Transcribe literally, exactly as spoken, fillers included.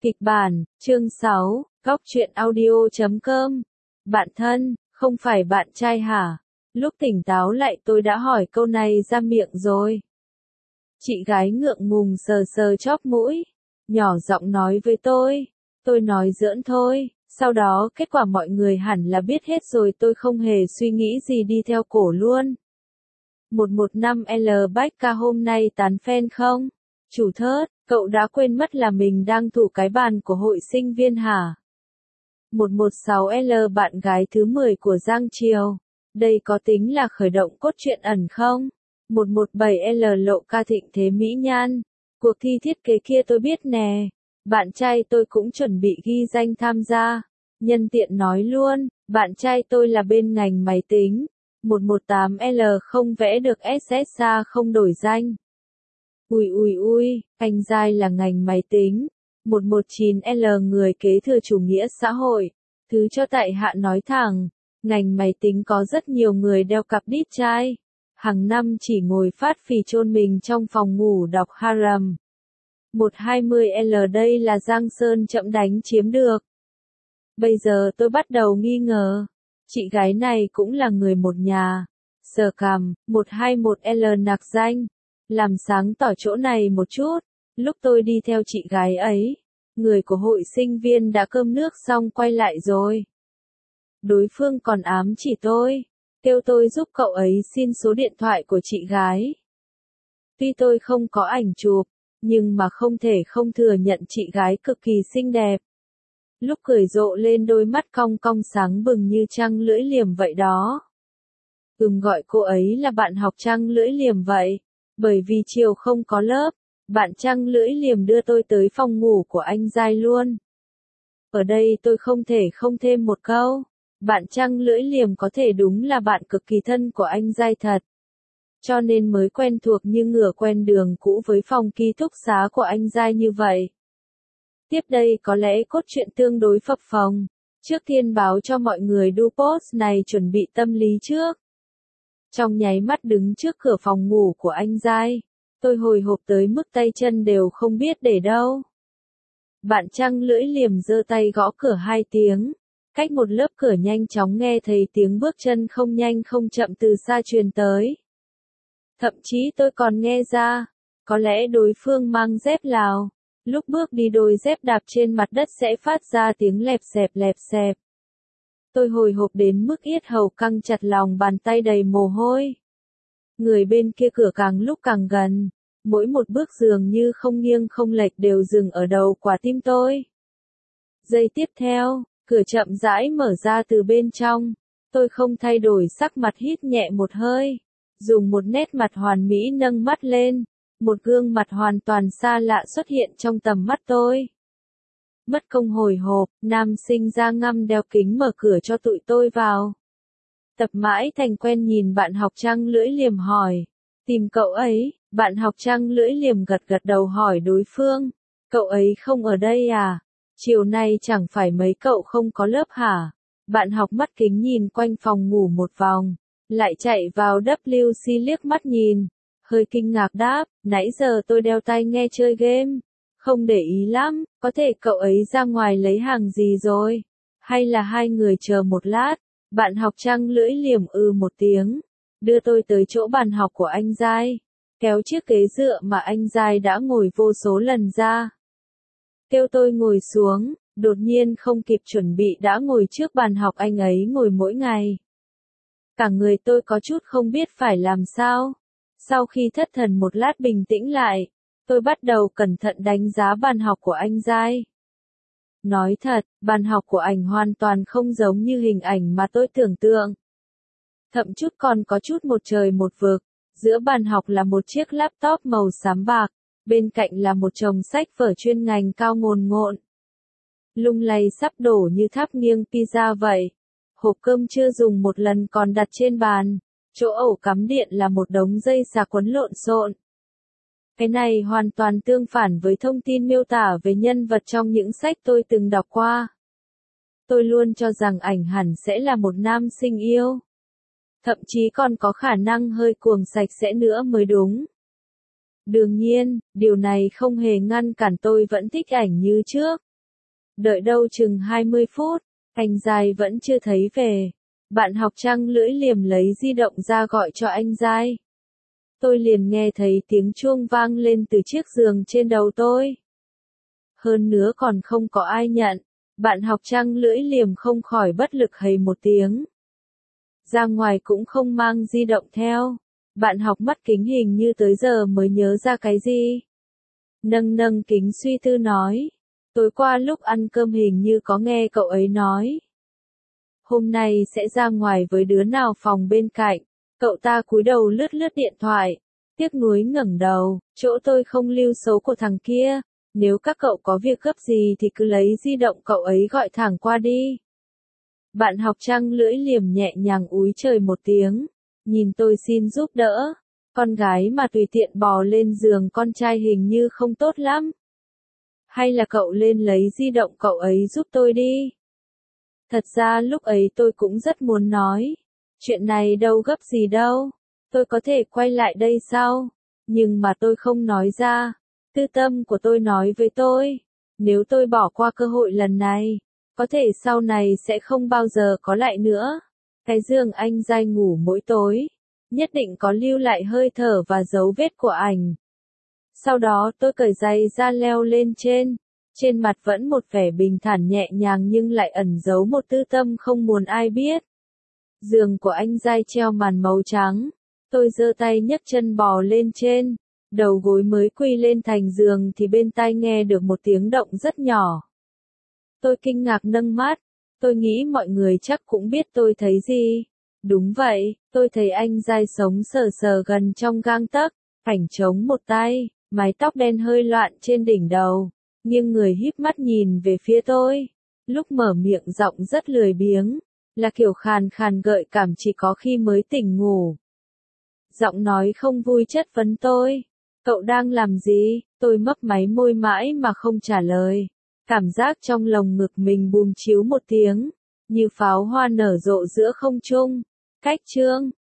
Kịch bản, chương sáu, góc truyện audio chấm com. Bạn thân, không phải bạn trai hả? Lúc tỉnh táo lại tôi đã hỏi câu này ra miệng rồi. Chị gái ngượng ngùng sờ sờ chóp mũi, nhỏ giọng nói với tôi. Tôi nói giỡn thôi, sau đó kết quả mọi người hẳn là biết hết rồi, tôi không hề suy nghĩ gì đi theo cổ luôn. một một năm L Bách ca hôm nay tán fan không? Chủ thớt, cậu đã quên mất là mình đang thủ cái bàn của hội sinh viên hả? một một sáu L bạn gái thứ mười của Giang Triều. Đây có tính là khởi động cốt truyện ẩn không? một một bảy L lộ ca thịnh thế mỹ nhan. Cuộc thi thiết kế kia tôi biết nè. Bạn trai tôi cũng chuẩn bị ghi danh tham gia. Nhân tiện nói luôn, bạn trai tôi là bên ngành máy tính. một một tám L không vẽ được ét ét a không đổi danh. Ui ui ui, anh giai là ngành máy tính. một một chín L người kế thừa chủ nghĩa xã hội. Thứ cho tại hạ nói thẳng, ngành máy tính có rất nhiều người đeo cặp đít trai. Hàng năm chỉ ngồi phát phì chôn mình trong phòng ngủ đọc harem. một hai mươi L đây là Giang Sơn chậm đánh chiếm được. Bây giờ tôi bắt đầu nghi ngờ. Chị gái này cũng là người một nhà. Sờ cằm, một hai một L nặc danh. Làm sáng tỏ chỗ này một chút. Lúc tôi đi theo chị gái ấy, người của hội sinh viên đã cơm nước xong quay lại rồi. Đối phương còn ám chỉ tôi, kêu tôi giúp cậu ấy xin số điện thoại của chị gái. Tuy tôi không có ảnh chụp, nhưng mà không thể không thừa nhận chị gái cực kỳ xinh đẹp. Lúc cười rộ lên đôi mắt cong cong sáng bừng như trăng lưỡi liềm vậy đó. Ừm, gọi cô ấy là bạn học trăng lưỡi liềm vậy. Bởi vì chiều không có lớp, bạn trăng lưỡi liềm đưa tôi tới phòng ngủ của anh giai luôn. Ở đây tôi không thể không thêm một câu. Bạn trăng lưỡi liềm có thể đúng là bạn cực kỳ thân của anh giai thật. Cho nên mới quen thuộc như ngựa quen đường cũ với phòng ký túc xá của anh giai như vậy. Tiếp đây có lẽ cốt truyện tương đối phập phồng. Trước tiên báo cho mọi người đu post này chuẩn bị tâm lý trước. Trong nháy mắt đứng trước cửa phòng ngủ của anh giai, tôi hồi hộp tới mức tay chân đều không biết để đâu. Bạn trăng lưỡi liềm giơ tay gõ cửa hai tiếng. Cách một lớp cửa nhanh chóng nghe thấy tiếng bước chân không nhanh không chậm từ xa truyền tới. Thậm chí tôi còn nghe ra, có lẽ đối phương mang dép Lào. Lúc bước đi đôi dép đạp trên mặt đất sẽ phát ra tiếng lẹp xẹp lẹp xẹp. Tôi hồi hộp đến mức yết hầu căng chặt, lòng bàn tay đầy mồ hôi. Người bên kia cửa càng lúc càng gần, mỗi một bước dường như không nghiêng không lệch đều dừng ở đầu quả tim tôi. Giây tiếp theo, cửa chậm rãi mở ra từ bên trong, tôi không thay đổi sắc mặt hít nhẹ một hơi, dùng một nét mặt hoàn mỹ nâng mắt lên, một gương mặt hoàn toàn xa lạ xuất hiện trong tầm mắt tôi. Mất công hồi hộp, nam sinh da ngăm đeo kính mở cửa cho tụi tôi vào. Tập mãi thành quen nhìn bạn học trăng lưỡi liềm hỏi. Tìm cậu ấy, bạn học trăng lưỡi liềm gật gật đầu hỏi đối phương. Cậu ấy không ở đây à? Chiều nay chẳng phải mấy cậu không có lớp hả? Bạn học mắt kính nhìn quanh phòng ngủ một vòng, lại chạy vào W C liếc mắt nhìn. Hơi kinh ngạc đáp, nãy giờ tôi đeo tai nghe chơi game. Không để ý lắm, có thể cậu ấy ra ngoài lấy hàng gì rồi? Hay là hai người chờ một lát? Bạn học trăng lưỡi liềm ư một tiếng, đưa tôi tới chỗ bàn học của anh giai, kéo chiếc ghế dựa mà anh giai đã ngồi vô số lần ra. Kêu tôi ngồi xuống, đột nhiên không kịp chuẩn bị đã ngồi trước bàn học anh ấy ngồi mỗi ngày. Cả người tôi có chút không biết phải làm sao. Sau khi thất thần một lát bình tĩnh lại, tôi bắt đầu cẩn thận đánh giá bàn học của anh giai. Nói thật, bàn học của ảnh hoàn toàn không giống như hình ảnh mà tôi tưởng tượng. Thậm chút còn có chút một trời một vực. Giữa bàn học là một chiếc laptop màu xám bạc, bên cạnh là một chồng sách vở chuyên ngành cao ngồn ngộn. Lung lay sắp đổ như tháp nghiêng pizza vậy. Hộp cơm chưa dùng một lần còn đặt trên bàn. Chỗ ổ cắm điện là một đống dây sạc quấn lộn xộn. Cái này hoàn toàn tương phản với thông tin miêu tả về nhân vật trong những sách tôi từng đọc qua. Tôi luôn cho rằng ảnh hẳn sẽ là một nam sinh yêu. Thậm chí còn có khả năng hơi cuồng sạch sẽ nữa mới đúng. Đương nhiên, điều này không hề ngăn cản tôi vẫn thích ảnh như trước. Đợi đâu chừng hai mươi phút, anh Giai vẫn chưa thấy về. Bạn học trăng lưỡi liềm lấy di động ra gọi cho anh Giai. Tôi liền nghe thấy tiếng chuông vang lên từ chiếc giường trên đầu tôi. Hơn nữa còn không có ai nhận. Bạn học trăng lưỡi liềm không khỏi bất lực hầy một tiếng. Ra ngoài cũng không mang di động theo. Bạn học mắt kính hình như tới giờ mới nhớ ra cái gì. Nâng nâng kính suy tư nói. Tối qua lúc ăn cơm hình như có nghe cậu ấy nói. Hôm nay sẽ ra ngoài với đứa nào phòng bên cạnh. Cậu ta cúi đầu lướt lướt điện thoại. Tiếc nuối ngẩng đầu, chỗ tôi không lưu số của thằng kia. Nếu các cậu có việc gấp gì thì cứ lấy di động cậu ấy gọi thẳng qua đi. Bạn học trăng lưỡi liềm nhẹ nhàng úi trời một tiếng. Nhìn tôi xin giúp đỡ. Con gái mà tùy tiện bò lên giường con trai hình như không tốt lắm. Hay là cậu lên lấy di động cậu ấy giúp tôi đi. Thật ra lúc ấy tôi cũng rất muốn nói. Chuyện này đâu gấp gì đâu. Tôi có thể quay lại đây sau. Nhưng mà tôi không nói ra. Tư tâm của tôi nói với tôi. Nếu tôi bỏ qua cơ hội lần này, có thể sau này sẽ không bao giờ có lại nữa. Cái giường anh Giai ngủ mỗi tối. Nhất định có lưu lại hơi thở và dấu vết của ảnh. Sau đó tôi cởi giày ra leo lên trên. Trên mặt vẫn một vẻ bình thản nhẹ nhàng nhưng lại ẩn giấu một tư tâm không muốn ai biết. Giường của anh Giai treo màn màu trắng. Tôi giơ tay nhấc chân bò lên trên. Đầu gối mới quy lên thành giường thì bên tai nghe được một tiếng động rất nhỏ. Tôi kinh ngạc nâng mắt. Tôi nghĩ mọi người chắc cũng biết tôi thấy gì. Đúng vậy, tôi thấy anh Giai sống sờ sờ gần trong gang tấc, phảnh trống một tay, mái tóc đen hơi loạn trên đỉnh đầu, nhưng người híp mắt nhìn về phía tôi. Lúc mở miệng giọng rất lười biếng, là kiểu khàn khàn gợi cảm chỉ có khi mới tỉnh ngủ. Giọng nói không vui chất vấn tôi. Cậu đang làm gì? Tôi mấp máy môi mãi mà không trả lời. Cảm giác trong lồng ngực mình bùm chiếu một tiếng, như pháo hoa nở rộ giữa không trung. Cách chương